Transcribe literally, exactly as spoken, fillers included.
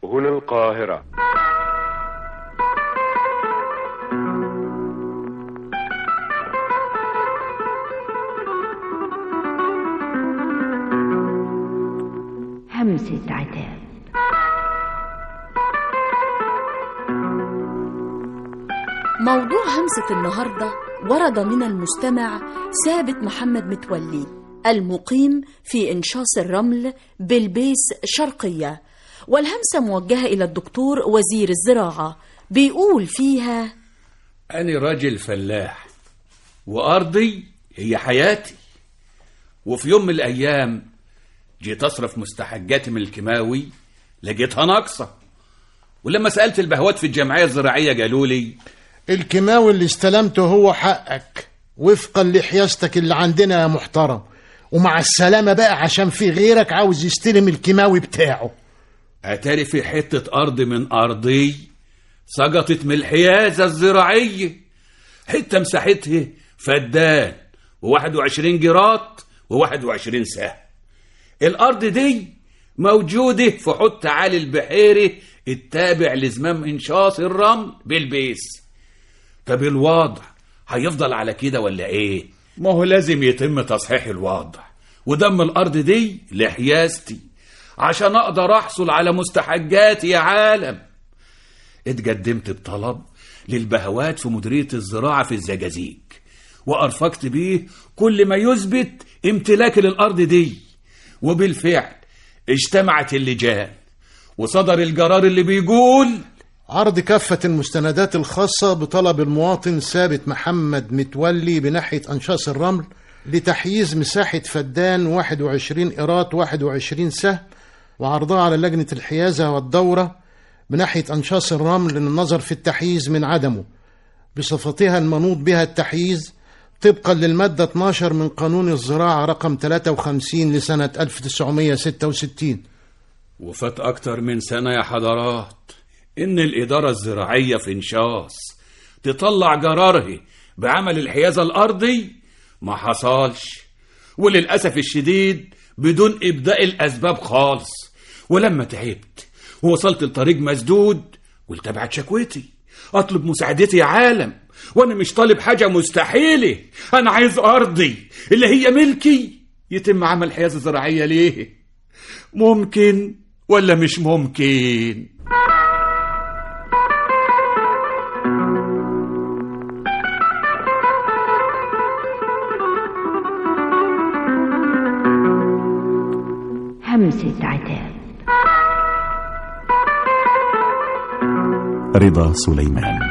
هنا القاهرة. همسة عتاب. موضوع همسة النهاردة ورد من المستمع ثابت محمد متولي المقيم في إنشاص الرمل بالبيس شرقية، والهمسة موجهة إلى الدكتور وزير الزراعة. بيقول فيها: أنا راجل فلاح وأرضي هي حياتي، وفي يوم من الأيام جيت أصرف مستحقاتي من الكيماوي لقيتها ناقصة، ولما سألت البهوات في الجمعية الزراعية قالوا لي الكيماوي اللي استلمته هو حقك وفقا لحيازتك اللي عندنا يا محترم، ومع السلامة بقى عشان في غيرك عاوز يستلم الكيماوي بتاعه. أتاري في حتة أرض من أرضي سقطت من الحيازة الزراعية، حتة مساحتها فدان وواحد وعشرين جرات وواحد وعشرين سهم. الأرض دي موجودة في حوض تعالي البحيري التابع لزمام إنشاص الرمل بالبيس. طب الوضع هيفضل على كده ولا ايه؟ ما هو لازم يتم تصحيح الوضع ودم الأرض دي لحيازتي عشان أقدر أحصل على مستحقاتي يا عالم. اتقدمت بطلب للبهوات في مديرية الزراعة في الزجازيج، وأرفقت بيه كل ما يثبت امتلاكي للأرض دي، وبالفعل اجتمعت اللجان وصدر القرار اللي بيقول عرض كافة المستندات الخاصة بطلب المواطن ثابت محمد متولي بناحية أنشاص الرمل لتحييز مساحة فدان واحد وعشرين قيراط واحد وعشرين سهم، وعرضها على لجنة الحيازة والدورة بناحية أنشاص الرمل للنظر في التحييز من عدمه بصفتها المنوط بها التحييز طبقا للمادة اثناشر من قانون الزراعة رقم ثلاثة وخمسين لسنة ألف وتسعمائة وستة وستين. وفات أكتر من سنة يا حضرات إن الإدارة الزراعية في إنشاص تطلع قرارها بعمل الحيازة الأرضي، ما حصلش، وللأسف الشديد بدون إبداء الأسباب خالص. ولما تعبت ووصلت لطريق مسدود قلت أبعت شكوتي أطلب مساعدتي يا عالم، وأنا مش طالب حاجة مستحيلة، أنا عايز أرضي اللي هي ملكي يتم عمل حيازة زراعية ليه. ممكن ولا مش ممكن؟ همسة عتاب. رضا سليمان.